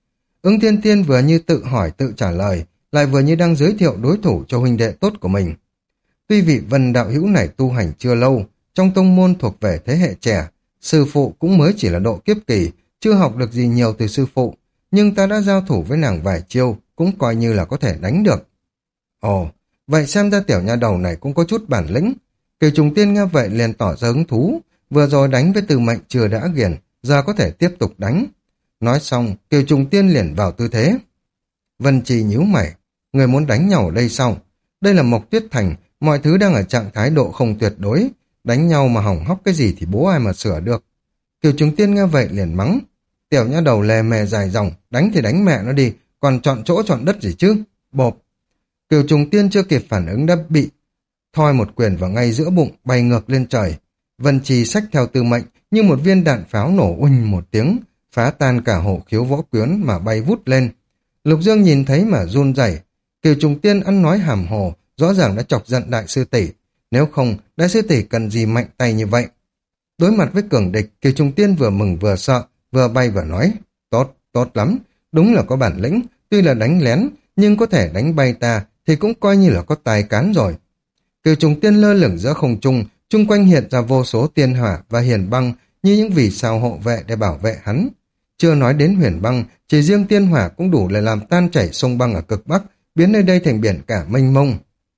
Ứng Thiên Tiên vừa như tự hỏi tự trả lời, lại vừa như đang giới thiệu đối thủ cho huynh đệ tốt của mình. Tuy vị Vân đạo hữu này tu hành chưa lâu, trong tông môn thuộc về thế hệ trẻ, sư phụ cũng mới chỉ là độ kiếp kỳ, chưa học được gì nhiều từ sư phụ, nhưng ta đã giao thủ với nàng vài chiêu, cũng coi như là có thể đánh được. Ồ, vậy xem ra tiểu nha đầu này cũng có chút bản lĩnh. Kiều Trùng Tiên nghe vậy liền tỏ ra hứng thú, vừa rồi đánh với Từ Mệnh chưa đã ghiền, giờ có thể tiếp tục đánh. Nói xong, Kiều Trùng Tiên liền vào tư thế. Vân Trì nhíu mày, người muốn đánh nhau ở đây sao? Đây là Mộc Tuyết Thành, mọi thứ đang ở trạng thái độ không tuyệt đối, đánh nhau mà hỏng hóc cái gì thì bố ai mà sửa được. Kiều Trùng Tiên nghe vậy liền mắng, tiểu nha đầu lè mè dài dòng, đánh thì đánh mẹ nó đi, còn chọn chỗ chọn đất gì chứ? Bộp. Kiều Trùng Tiên chưa kịp phản ứng đã bị thoi một quyền vào ngay giữa bụng, bay ngược lên trời. Vân Trì xách theo Tư Mệnh như một viên đạn pháo nổ uỳnh một tiếng, phá tan cả hộ khiếu võ quyến mà bay vút lên. Lục Dương nhìn thấy mà run rẩy. Kiều Trùng Tiên ăn nói hàm hồ, rõ ràng đã chọc giận đại sư tỷ. Nếu không, đại sư tỷ cần gì mạnh tay như vậy? Đối mặt với cường địch, Kiều Trùng Tiên vừa mừng vừa sợ, vừa bay vừa nói, tốt, tốt lắm, đúng là có bản lĩnh, tuy là đánh lén, nhưng có thể đánh bay ta thì cũng coi như là có tài cán rồi. Kiều Trùng Tiên lơ lửng giữa không trung, chung quanh hiện ra vô số tiên hỏa và hiền băng như những vì sao hộ vệ để bảo vệ hắn. Chưa nói đến huyền băng, chỉ riêng tiên hỏa cũng đủ để làm tan chảy sông băng ở cực Bắc, biến nơi đây thành biển cả mênh mông.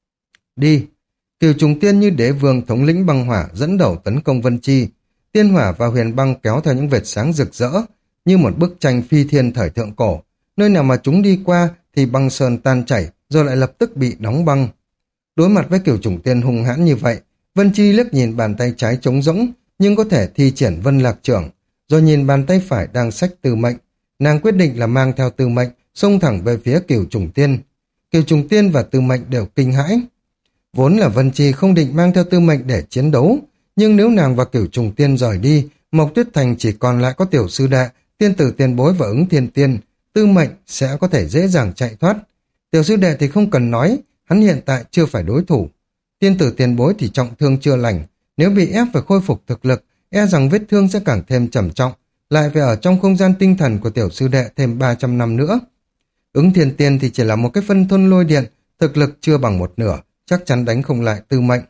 Đi! Kiều Trùng Tiên như đế vương thống lĩnh băng hỏa dẫn đầu tấn công Vân Chi. Tiên hỏa và huyền băng kéo theo những vệt sáng rực rỡ, như một bức tranh phi thiên thời thượng cổ. Nơi nào mà chúng đi qua thì băng sơn tan chảy, rồi lại lập tức bị đóng băng. Đối mặt với Kiều Trùng Tiên hung hãn như vậy, Vân Chi liếc nhìn bàn tay trái trống rỗng, nhưng có thể thi triển Vân Lạc Trưởng, rồi nhìn bàn tay phải đang xách Tư Mệnh. Nàng quyết định là mang theo Tư Mệnh, xông thẳng về phía Kiều Trùng Tiên. Kiều Trùng Tiên và Tư Mệnh đều kinh hãi. Vốn là Vân Chi không định mang theo Tư Mệnh để chiến đấu, nhưng nếu nàng và Kiều Trùng Tiên rời đi, Mộc Tuyết Thành chỉ còn lại có tiểu sư đệ, tiên tử tiền bối và Ứng Thiên Tiên, Tư Mệnh sẽ có thể dễ dàng chạy thoát. Tiểu sư đệ thì không cần nói, hắn hiện tại chưa phải đối thủ. Tiên tử tiền bối thì trọng thương chưa lành, nếu bị ép phải khôi phục thực lực, e rằng vết thương sẽ càng thêm trầm trọng, lại phải ở trong không gian tinh thần của tiểu sư đệ thêm 300 năm nữa. Ứng Thiên Tiên thì chỉ là một cái phân thôn lôi điện, thực lực chưa bằng một nửa, chắc chắn đánh không lại Tư Mệnh.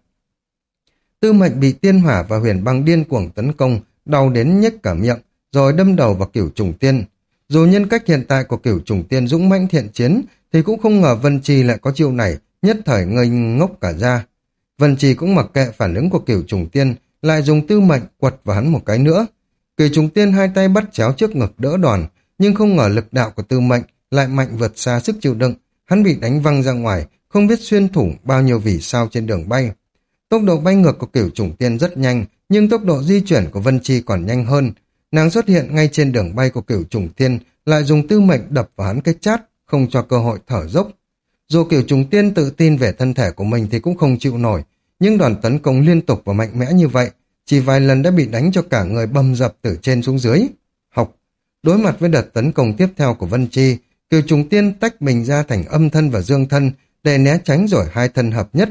Tư Mệnh bị tiên hỏa và huyền băng điên cuồng tấn công, đau đến nhếch cả miệng, rồi đâm đầu vào Cửu Trùng Tiên. Dù nhân cách hiện tại của Cửu Trùng Tiên dũng mãnh thiện chiến, thì cũng không ngờ Vân Chi lại có chiêu này, nhất thời ngây ngốc cả ra. Vân Chi cũng mặc kệ phản ứng của Cửu Trùng Tiên, lại dùng Tư Mệnh quật vào hắn một cái nữa. Cửu Trùng Tiên hai tay bắt chéo trước ngực đỡ đòn, nhưng không ngờ lực đạo của Tư Mệnh lại mạnh vượt xa sức chịu đựng, hắn bị đánh văng ra ngoài, không biết xuyên thủng bao nhiêu vì sao trên đường bay. Tốc độ bay ngược của Cửu Trùng Tiên rất nhanh, nhưng tốc độ di chuyển của Vân Chi còn nhanh hơn. Nàng xuất hiện ngay trên đường bay của Cửu Trùng Tiên, lại dùng Tư Mệnh đập vào hắn cái chát, không cho cơ hội thở dốc. Dù Cửu Trùng Tiên tự tin về thân thể của mình thì cũng không chịu nổi, nhưng đòn tấn công liên tục và mạnh mẽ như vậy, chỉ vài lần đã bị đánh cho cả người bầm dập từ trên xuống dưới. Học. Đối mặt với đợt tấn công tiếp theo của Vân Chi, Cửu Trùng Tiên tách mình ra thành âm thân và dương thân để né tránh rồi hai thân hợp nhất.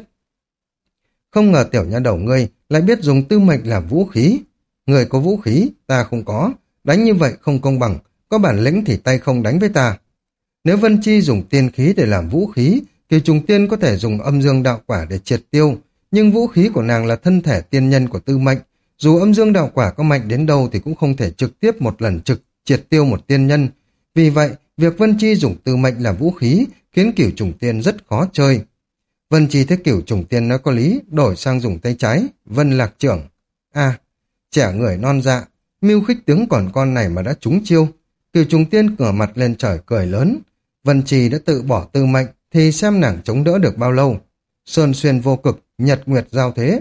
Không ngờ tiểu nha đầu ngươi lại biết dùng Tư Mệnh làm vũ khí. Người có vũ khí, ta không có. Đánh như vậy không công bằng, có bản lĩnh thì tay không đánh với ta. Nếu Vân Chi dùng tiên khí để làm vũ khí, thì Trùng Tiên có thể dùng âm dương đạo quả để triệt tiêu, nhưng vũ khí của nàng là thân thể tiên nhân của Tư Mệnh. Dù âm dương đạo quả có mạnh đến đâu thì cũng không thể trực tiếp một lần triệt tiêu một tiên nhân. Vì vậy, việc Vân Chi dùng Tư Mệnh làm vũ khí khiến Cửu Trùng Tiên rất khó chơi. Vân Chi thấy Cửu Trùng Tiên nói có lý, đổi sang dùng tay trái, Vân Lạc Trưởng. À, trẻ người non dạ, mưu khích tướng còn con này mà đã trúng chiêu. Cửu Trùng Tiên ngửa mặt lên trời cười lớn. Vân Chi đã tự bỏ Tư Mệnh thì xem nàng chống đỡ được bao lâu. Sơn xuyên vô cực, nhật nguyệt giao thế.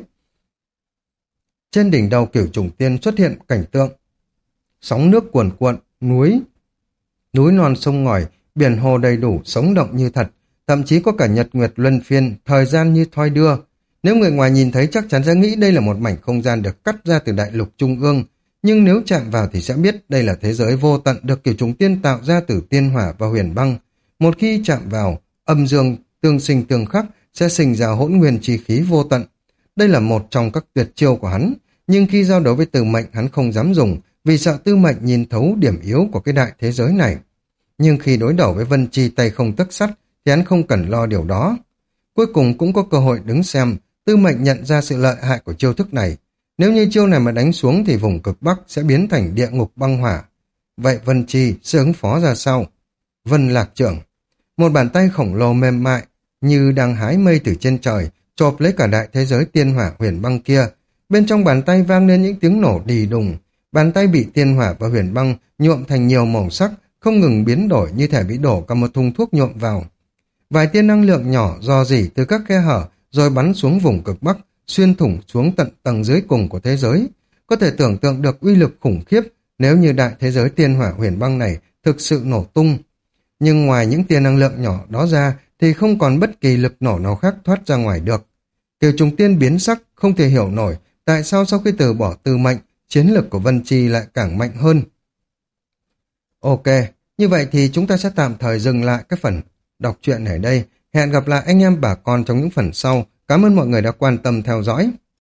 Trên đỉnh đầu Cửu Trùng Tiên xuất hiện cảnh tượng sóng nước cuồn cuộn, núi non sông ngòi, biển hồ đầy đủ, sống động như thật, thậm chí có cả nhật nguyệt luân phiên, thời gian như thoi đưa. Nếu người ngoài nhìn thấy chắc chắn sẽ nghĩ đây là một mảnh không gian được cắt ra từ đại lục trung ương, nhưng nếu chạm vào thì sẽ biết đây là thế giới vô tận được Cửu Trùng Tiên tạo ra từ tiên hỏa và huyền băng. Một khi chạm vào, âm dương tương sinh tương khắc sẽ sinh ra hỗn nguyên chi khí vô tận. Đây là một trong các tuyệt chiêu của hắn, nhưng khi giao đấu với Tư Mệnh hắn không dám dùng, vì sợ Tư Mệnh nhìn thấu điểm yếu của cái đại thế giới này. Nhưng khi đối đầu với Vân Chi tay không tấc sắt thì hắn không cần lo điều đó. Cuối cùng cũng có cơ hội đứng xem, Tư Mệnh nhận ra sự lợi hại của chiêu thức này. Nếu như chiêu này mà đánh xuống thì vùng cực Bắc sẽ biến thành địa ngục băng hỏa. Vậy Vân Chi sẽ ứng phó ra sao? Vân Lạc Trưởng. Một bàn tay khổng lồ mềm mại, như đang hái mây từ trên trời, chộp lấy cả đại thế giới tiên hỏa huyền băng kia. Bên trong bàn tay vang lên những tiếng nổ đì đùng. Bàn tay bị tiên hỏa và huyền băng nhuộm thành nhiều màu sắc, không ngừng biến đổi như thể bị đổ cả một thùng thuốc nhuộm vào. Vài tia năng lượng nhỏ rò rỉ từ các khe hở rồi bắn xuống vùng cực Bắc, xuyên thủng xuống tận tầng dưới cùng của thế giới. Có thể tưởng tượng được uy lực khủng khiếp nếu như đại thế giới tiên hỏa huyền băng này thực sự nổ tung. Nhưng ngoài những tia năng lượng nhỏ đó ra thì không còn bất kỳ lực nổ nào khác thoát ra ngoài được. Kiều Trùng Tiên biến sắc, không thể hiểu nổi tại sao sau khi từ bỏ Tư Mệnh, chiến lực của Vân Chi lại càng mạnh hơn. Ok, như vậy thì chúng ta sẽ tạm thời dừng lại cái phần đọc truyện ở đây. Hẹn gặp lại anh em bà con trong những phần sau. Cảm ơn mọi người đã quan tâm theo dõi.